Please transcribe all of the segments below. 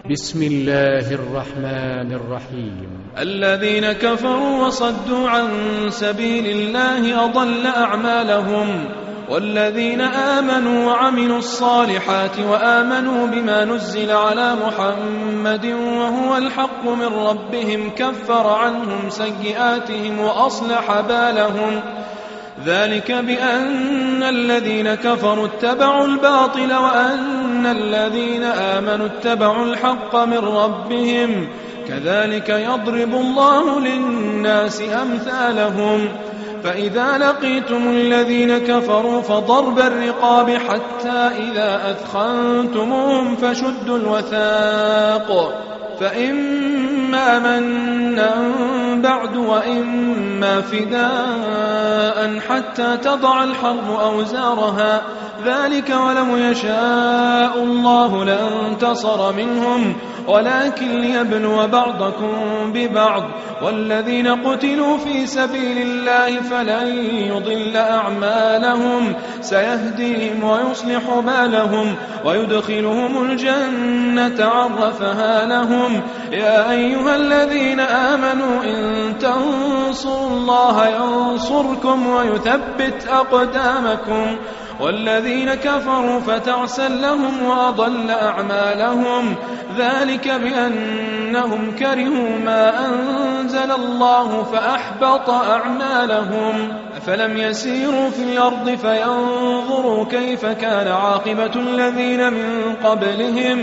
بسم الله الرحمن الرحيم. الذين كفروا وصدوا عن سبيل الله أضل أعمالهم، والذين آمنوا وعملوا الصالحات وآمنوا بما نزل على محمد وهو الحق من ربهم كفر عنهم سيئاتهم وأصلح بالهم. ذلك بأن الذين كفروا اتبعوا الباطل وأن الذين آمنوا اتبعوا الحق من ربهم، كذلك يضرب الله للناس أمثالهم. فإذا لقيتم الذين كفروا فضرب الرقاب حتى إذا أثخنتموهم فشدوا الوثاق، فإما منا بعد وإما فداء حتى تضع الحرب أوزارها، ذلك ولو يشاء الله لانتصر منهم ولكن ليبلو بعضكم ببعض. والذين قتلوا في سبيل الله فلن يضل أعمالهم، سيهديهم ويصلح بالهم ويدخلهم الجنة عرفها لهم. يا أيها الذين آمنوا إن تنصروا الله ينصركم ويثبت أقدامكم. والذين كفروا فتعسا لهم وأضل أعمالهم، ذلك بأنهم كرهوا ما أنزل الله فأحبط أعمالهم. أفلم يسيروا في الأرض فينظروا كيف كان عاقبة الذين من قبلهم،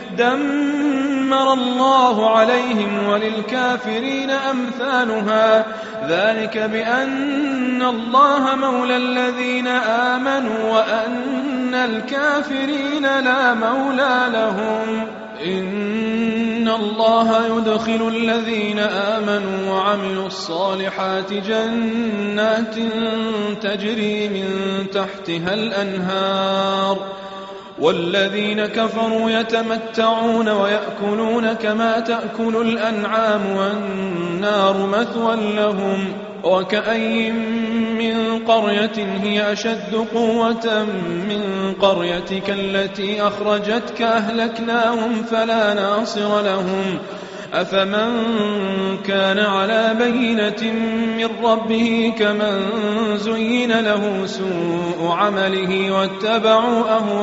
دمر الله عليهم وللكافرين أمثالها. ذلك بأن الله مولى الذين آمنوا وأن الكافرين لا مولى لهم. إن الله يدخل الذين آمنوا وعملوا الصالحات جنات تجري من تحتها الأنهار، والذين كفروا يتمتعون ويأكلون كما تأكل الأنعام والنار مثوى لهم. وكأي من قرية هي أشد قوة من قريتك التي أخرجتك أهلكناهم فلا ناصر لهم. أفمن كان على بينة من ربه كمن زين له سوء عمله واتبعوا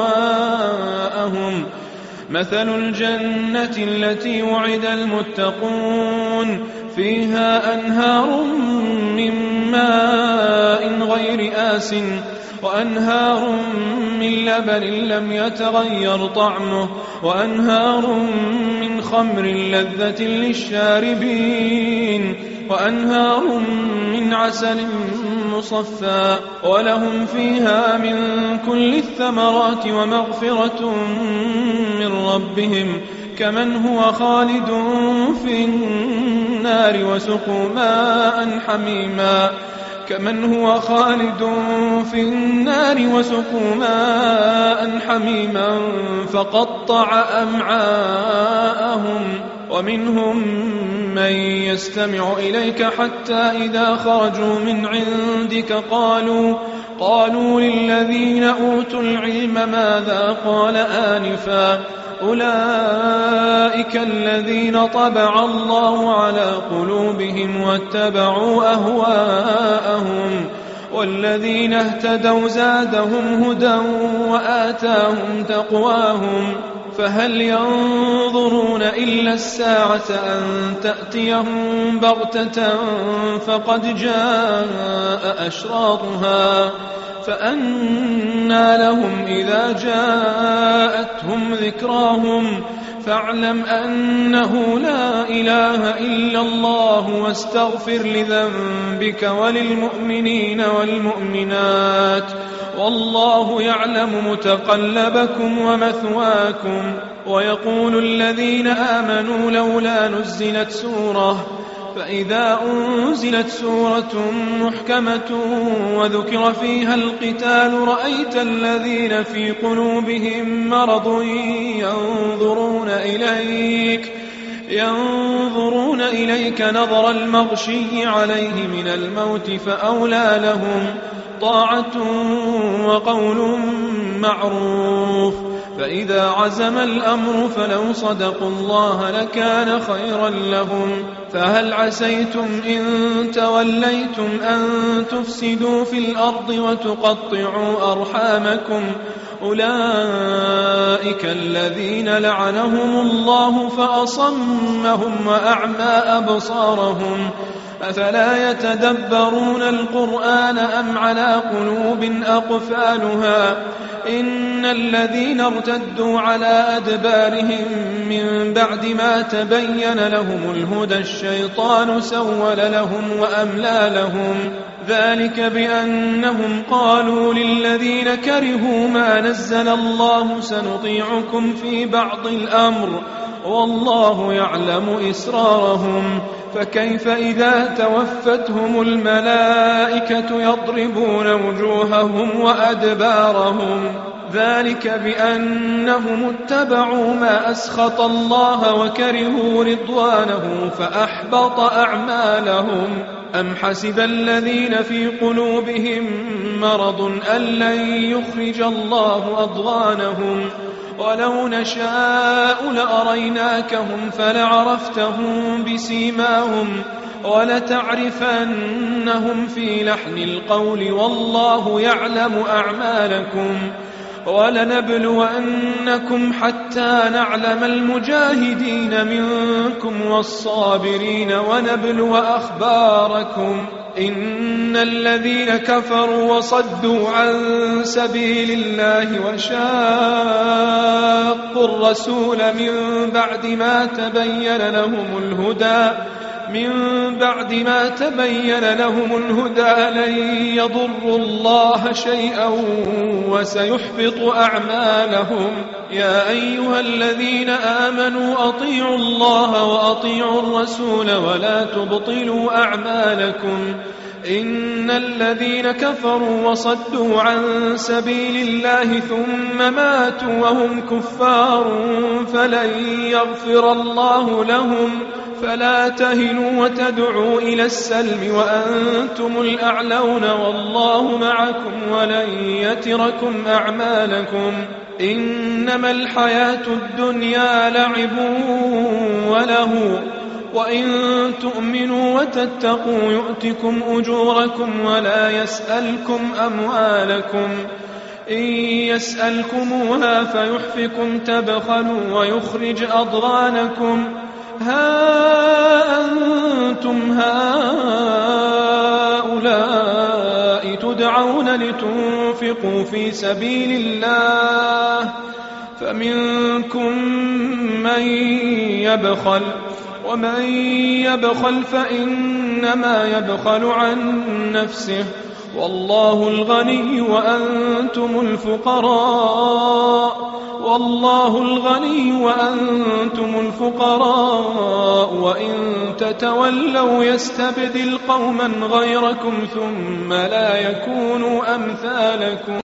أهواءهم. مثل الجنة التي وعد المتقون فيها أنهار من ماء غير آسٍ وأنهار من لبن لم يتغير طعمه وأنهار من خمر لذة للشاربين وأنهار من عسل مصفى ولهم فيها من كل الثمرات ومغفرة من ربهم كمن هو خالد في النار وسقوا ماء حميما فقطع أمعاءهم. ومنهم من يستمع إليك حتى إذا خرجوا من عندك قالوا للذين أوتوا العلم ماذا قال آنفا أولئك الذين طبع الله على قلوبهم واتبعوا أهواءهم. والذين اهتدوا زادهم هدى وآتاهم تقواهم. فهل ينظرون إلا الساعة أن تأتيهم بغتة فقد جاء أشراطها فأنى لهم إذا جاءتهم ذكراهم. فاعلم أنه لا إله إلا الله واستغفر لذنبك وللمؤمنين والمؤمنات والله يعلم متقلبكم ومثواكم. ويقول الذين آمنوا لولا نزلت سورة فإذا أنزلت سورة محكمة وذكر فيها القتال رأيت الذين في قلوبهم مرض ينظرون إليك نظر المغشي عليه من الموت فأولى لهم طاعة وقول معروف. فإذا عزم الأمر فلو صدقوا الله لكان خيرا لهم. فهل عسيتم إن توليتم أن تفسدوا في الأرض وتقطعوا أرحامكم؟ أولئك الذين لعنهم الله فأصمهم وأعمى أبصارهم. أفلا يتدبرون القرآن أم على قلوب أقفالها؟ إن الذين ارتدوا على أدبارهم من بعد ما تبين لهم الهدى الشيطان سول لهم وأملى لهم. ذلك بأنهم قالوا للذين كرهوا ما نزل الله سنطيعكم في بعض الأمر والله يعلم إسرارهم. فكيف إذا توفتهم الملائكة يضربون وجوههم وأدبارهم؟ ذلك بأنهم اتبعوا ما أسخط الله وكرهوا رضوانه فأحبط أعمالهم. أم حسب الذين في قلوبهم مرض أن لن يخرج الله أضغانهم؟ ولو نشاء لأريناكهم فلعرفتهم بسيماهم ولتعرفنهم في لحن القول والله يعلم أعمالكم. ولنبلونكم حتى نعلم المجاهدين منكم والصابرين ونبلو أخباركم. إن الذين كفروا وصدوا عن سبيل الله وشاقوا الرسول من بعد ما تبين لهم الهدى لن يضروا الله شيئا وسيحبط أعمالهم. يا أيها الذين آمنوا أطيعوا الله وأطيعوا الرسول ولا تبطلوا أعمالكم. إن الذين كفروا وصدوا عن سبيل الله ثم ماتوا وهم كفار فلن يغفر الله لهم. فلا تهنوا وتدعوا إلى السلم وأنتم الأعلون والله معكم ولن يتركم أعمالكم. إنما الحياة الدنيا لعب وله وإن تؤمنوا وتتقوا يؤتكم أجوركم ولا يسألكم أموالكم. إن يسألكموها فيحفكم تبخلوا ويخرج أضغانكم. ها أنتم هؤلاء تدعون لتنفقوا في سبيل الله فمنكم من يبخل ومن يبخل فإنما يبخل عن نفسه والله الغني وأنتم الفقراء وإن تتولوا يستبدل قوما غيركم ثم لا يكونوا أمثالكم.